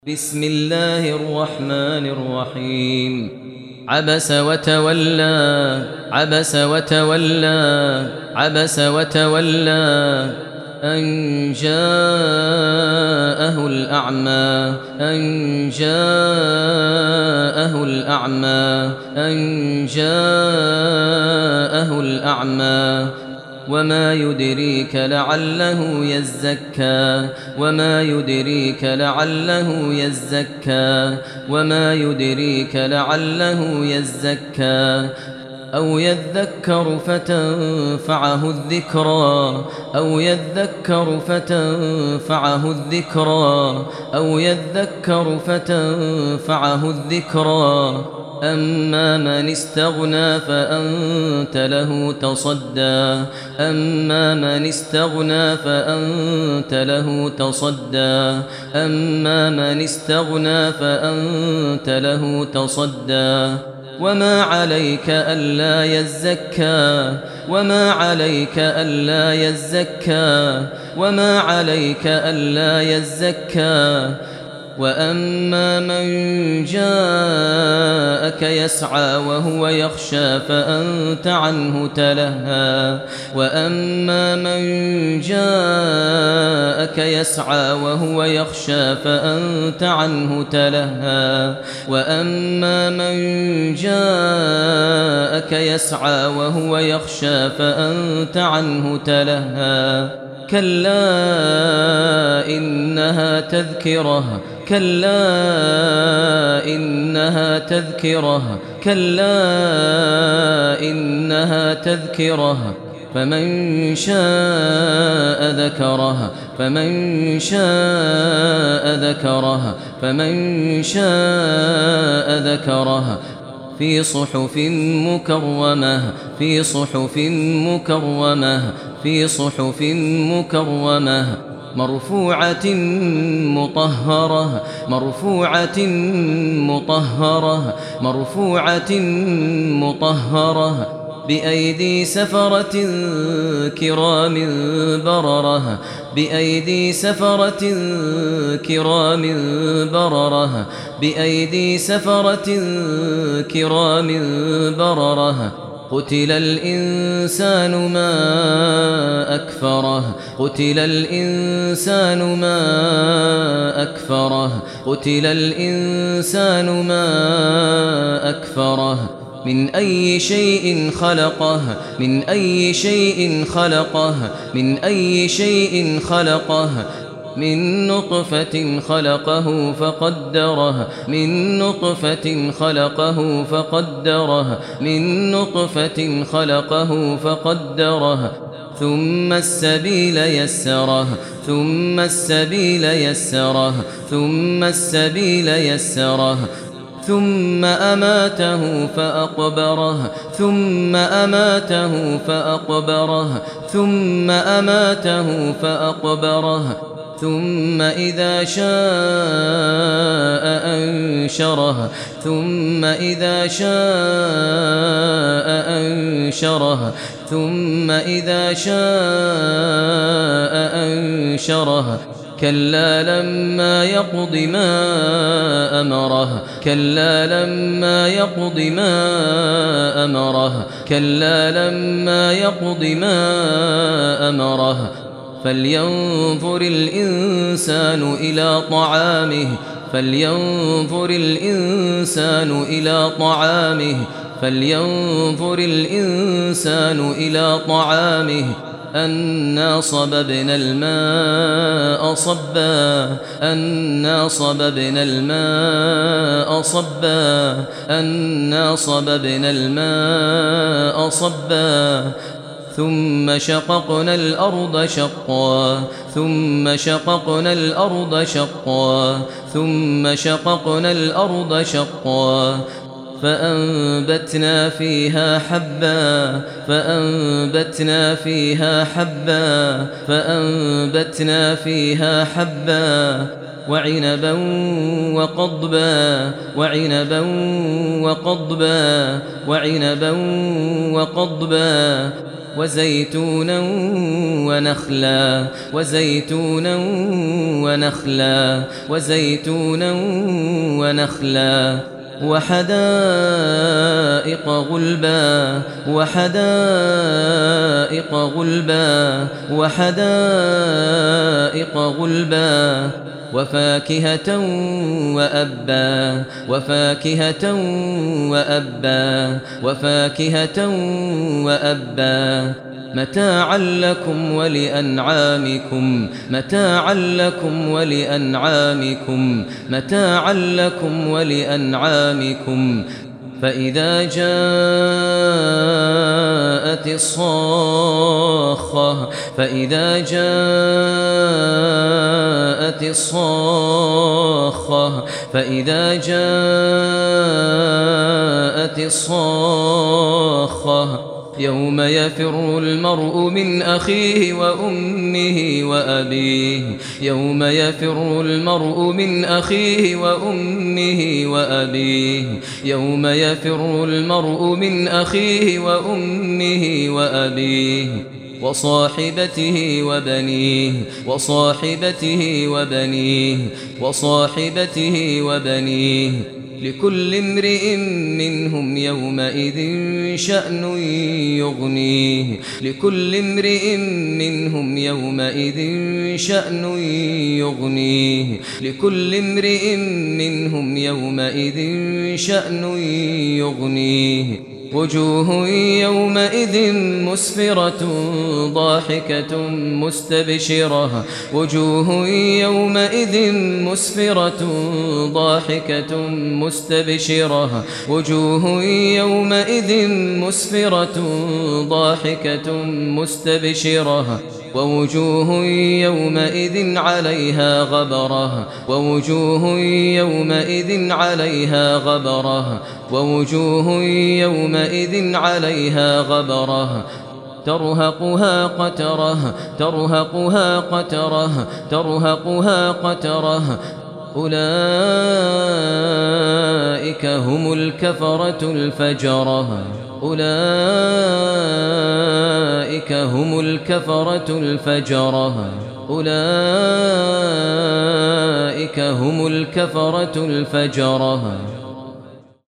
بسم الله الرحمن الرحيم عبس وتولى عبس وتولى عبس وتولى أن جاءه الأعمى أن جاءه الأعمى أن جاءه الأعمى وما يدريك لعله يزكى وما يدريك لعله يزكى وما يدريك لعله يزكى أو يذكر فتنفعه الذكرى أو يذكر فتنفعه الذكرى أو يذكر فتنفعه الذكرى أما من استغنى فأنت له تصدى أما من استغنى فأنت له تصدى أما من استغنى فأنت له تصدى وما عليك ألا يزكى وما عليك ألا يزكى وما عليك ألا يزكى وأما من جاءك يسعى وهو يخشى فأنت عنه تلهى وأما من جاءك يسعى وهو يخشى فأنت عنه تلهى وأما من جاءك يسعى وهو يخشى فأنت عنه تلهى كلا إنها تذكرة كلا إنها تذكرة كلا إنها تذكرة فمن شاء ذكره فمن شاء ذكره فمن شاء ذكره في صحف مكرمة في صحف مكرمة في صحف مكرمة مرفوعة مطهرة مرفوعة مطهرة مرفوعة مطهرة بأيدي سفرة كرام بررة بأيدي سفرة كرام بررة بأيدي سفرة كرام بررة قتل الإنسان ما أكفره قتل الإنسان ما أكفره قتل الإنسان ما أكفره من أي شيء خلقه من أي شيء خلقه من أي شيء خلقه من نطفة خلقه فقدره من نطفة خلقه فقدره من نطفة خلقه فقدره ثم السبيل يسره ثم السبيل يسره ثم السبيل يسره ثم أماته فأقبره ثم أماته فأقبره ثم أماته فأقبره ثم إذا شاء أنشره ثم إذا شاء أنشره ثم إذا شاء أنشره كلا لما يقض ما أمره كلا لما يقض ما أمره كلا لما يقض ما أمره فلينظر الإنسان إلى طعامه فلينظر الإنسان إلى طعامه فلينظر الإنسان إلى طعامه أنا صببنا الماء صبا أنا صببنا الماء صبا أنا صببنا الماء صبا ثم شققنا الأرض شقا ثم شققنا الأرض شقا ثم شققنا الأرض شقا فأنبتنا فيها حبا فأنبتنا فيها حبا فأنبتنا فيها حبا وعنبا وقضبا وعنبا وقضبا وعنبا وقضبا وزيتونا ونخلا وزيتونا ونخلا وزيتونا ونخلا وحدائق غلبا وحدائق غلبا وحدائق غلبا وفاكهة وأبا وفاكهة وأبا وفاكهة وأبا متاعا لكم ولأنعامكم متاعا لكم ولأنعامكم متاعا لكم ولأنعامكم فإذا جاءت الصاخة فإذا جاءت الصاخة فإذا جاءت الصاخة يوم يفر المرء من أخيه وأمه وأبيه يوم يفر المرء من أخيه وأمه وأبيه يوم يفر المرء من أخيه وأمه وأبيه وصاحبته وبنيه وصاحبته وبنيه وصاحبته وبنيه لكل امرئ منهم يومئذ شأن يغنيه لكل امرئ منهم يومئذ شأن يغنيه لكل امرئ منهم يومئذ شأن يغنيه وجوه يومئذ مسفرة ضاحكة مستبشرة وجوه يومئذ مسفرة ضاحكة مستبشرة وجوه يومئذ مسفرة ضاحكة مستبشرة ووجوه يومئذ عليها غبرة ووجوه يومئذ عليها غبرة ووجوه يومئذ عليها غبرة ترهقها قترة ترهقها قترة ترهقها قترة أولئك هم الكفرة الفجرة أولئك هم الكفرة الفجرة أولئك هم الكفرة الفجرة